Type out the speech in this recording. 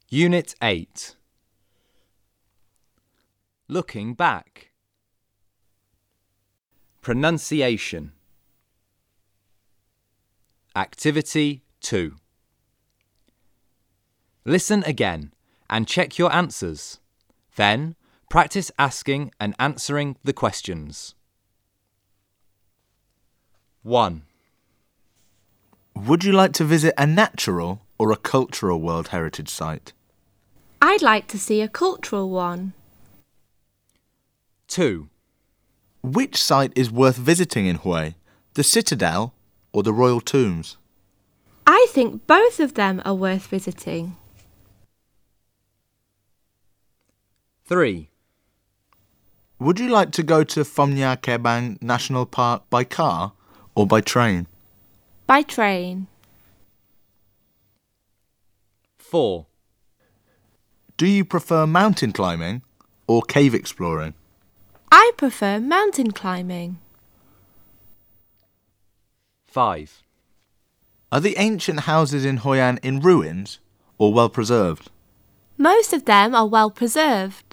Unit 8. Looking back. Pronunciation. Activity 2. Listen again and check your answers. Then, practice asking and answering the questions. 1. Would you like to visit a natural or a cultural World Heritage Site? I'd like to see a cultural one. 2. Which site is worth visiting in Hue, the Citadel or the Royal Tombs? I think both of them are worth visiting. 3. Would you like to go to Phom Nhat Kebang National Park by car or by train? By train. 4. Do you prefer mountain climbing or cave exploring? I prefer mountain climbing. 5. Are the ancient houses in Hoi An in ruins or well preserved? Most of them are well preserved.